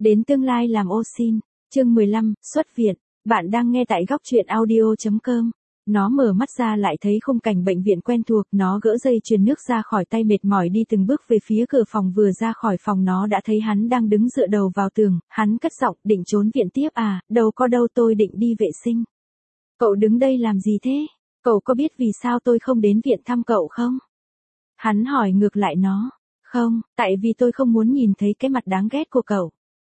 Đến tương lai làm ô xin. Chương 15, xuất viện. Bạn đang nghe tại góc truyện audio.com. Nó mở mắt ra lại thấy khung cảnh bệnh viện quen thuộc, nó gỡ dây chuyền nước ra khỏi tay mệt mỏi đi từng bước về phía cửa phòng, vừa ra khỏi phòng nó đã thấy hắn đang đứng dựa đầu vào tường, hắn cất giọng, định trốn viện tiếp à, đâu có đâu, tôi định đi vệ sinh. Cậu đứng đây làm gì thế? Cậu có biết vì sao tôi không đến viện thăm cậu không? Hắn hỏi ngược lại nó. Không, tại vì tôi không muốn nhìn thấy cái mặt đáng ghét của cậu.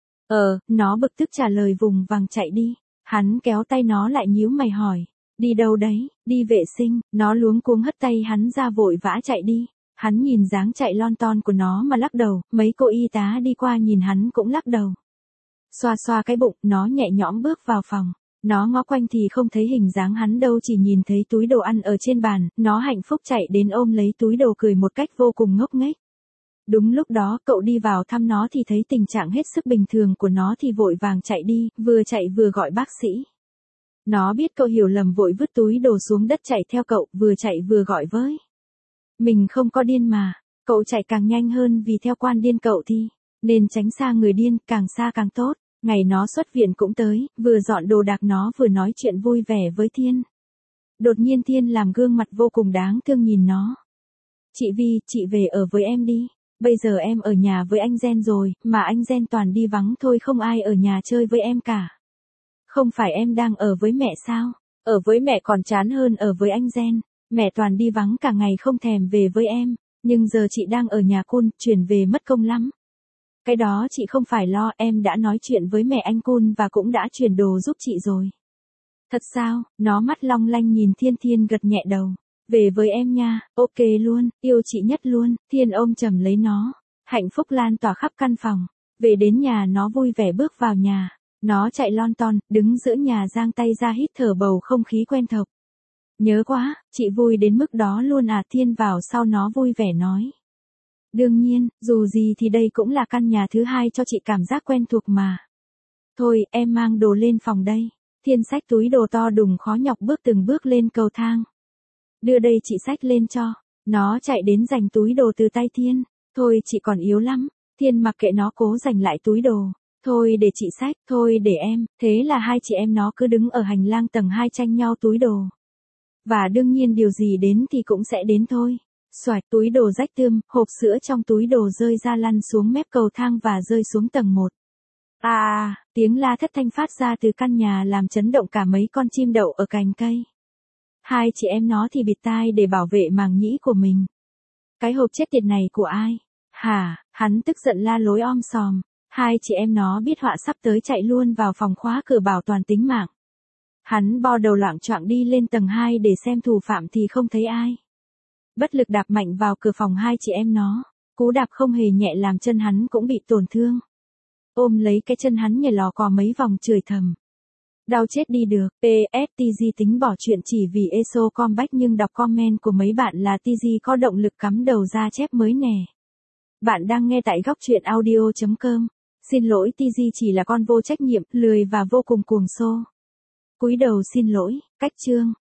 Nó bực tức trả lời vùng vằng chạy đi. Hắn kéo tay nó lại nhíu mày hỏi. Đi đâu đấy? Đi vệ sinh. Nó luống cuống hất tay hắn ra vội vã chạy đi. Hắn nhìn dáng chạy lon ton của nó mà lắc đầu, mấy cô y tá đi qua nhìn hắn cũng lắc đầu. Xoa xoa cái bụng, nó nhẹ nhõm bước vào phòng. Nó ngó quanh thì không thấy hình dáng hắn đâu, chỉ nhìn thấy túi đồ ăn ở trên bàn, nó hạnh phúc chạy đến ôm lấy túi đồ cười một cách vô cùng ngốc nghếch. Đúng lúc đó cậu đi vào thăm nó thì thấy tình trạng hết sức bình thường của nó thì vội vàng chạy đi, vừa chạy vừa gọi bác sĩ. Nó biết cậu hiểu lầm vội vứt túi đồ xuống đất chạy theo cậu, vừa chạy vừa gọi với. Mình không có điên mà, cậu chạy càng nhanh hơn vì theo quan điên cậu thì nên tránh xa người điên, càng xa càng tốt. Ngày nó xuất viện cũng tới, vừa dọn đồ đạc nó vừa nói chuyện vui vẻ với Thiên. Đột nhiên Thiên làm gương mặt vô cùng đáng thương nhìn nó. Chị Vi, chị về ở với em đi. Bây giờ em ở nhà với anh Gen rồi, mà anh Gen toàn đi vắng thôi, không ai ở nhà chơi với em cả. Không phải em đang ở với mẹ sao? Ở với mẹ còn chán hơn ở với anh Gen. Mẹ toàn đi vắng cả ngày không thèm về với em. Nhưng giờ chị đang ở nhà Cun, chuyển về mất công lắm. Cái đó chị không phải lo, em đã nói chuyện với mẹ anh Cun và cũng đã chuyển đồ giúp chị rồi. Thật sao? Nó mắt long lanh nhìn Thiên. Thiên gật nhẹ đầu. Về với em nha, ok luôn, yêu chị nhất luôn. Thiên ôm chầm lấy nó. Hạnh phúc lan tỏa khắp căn phòng. Về đến nhà nó vui vẻ bước vào nhà. Nó chạy lon ton, đứng giữa nhà giang tay ra hít thở bầu không khí quen thuộc. Nhớ quá, chị vui đến mức đó luôn à? Thiên vào sau nó vui vẻ nói. Đương nhiên, dù gì thì đây cũng là căn nhà thứ hai cho chị, cảm giác quen thuộc mà. Thôi, em mang đồ lên phòng đây. Thiên xách túi đồ to đùng khó nhọc bước từng bước lên cầu thang. Đưa đây chị xách lên cho. Nó chạy đến giành túi đồ từ tay Thiên. Thôi chị còn yếu lắm. Thiên mặc kệ nó cố giành lại túi đồ. Thôi để chị xách, thôi để em. Thế là hai chị em nó cứ đứng ở hành lang tầng 2 tranh nhau túi đồ. Và đương nhiên điều gì đến thì cũng sẽ đến thôi. Xoạch, túi đồ rách tươm, hộp sữa trong túi đồ rơi ra lăn xuống mép cầu thang và rơi xuống tầng 1. Tiếng la thất thanh phát ra từ căn nhà làm chấn động cả mấy con chim đậu ở cành cây. Hai chị em nó thì bịt tai để bảo vệ màng nhĩ của mình. Cái hộp chết tiệt này của ai? Hả? Hắn tức giận la lối om sòm. Hai chị em nó biết họa sắp tới chạy luôn vào phòng khóa cửa bảo toàn tính mạng. Hắn bo đầu loạng choạng đi lên tầng 2 để xem thủ phạm thì không thấy ai. Bất lực đạp mạnh vào cửa phòng hai chị em nó. Cú đạp không hề nhẹ làm chân hắn cũng bị tổn thương. Ôm lấy cái chân hắn nhảy lò cò mấy vòng chửi thầm. Đau chết đi được. PSTG tính bỏ chuyện chỉ vì ESO comeback, nhưng đọc comment của mấy bạn là TG có động lực cắm đầu ra chép mới nè. Bạn đang nghe tại góc truyện audio.com. Xin lỗi, TG chỉ là con vô trách nhiệm, lười và vô cùng cuồng xô. Cúi đầu xin lỗi. Cách chương.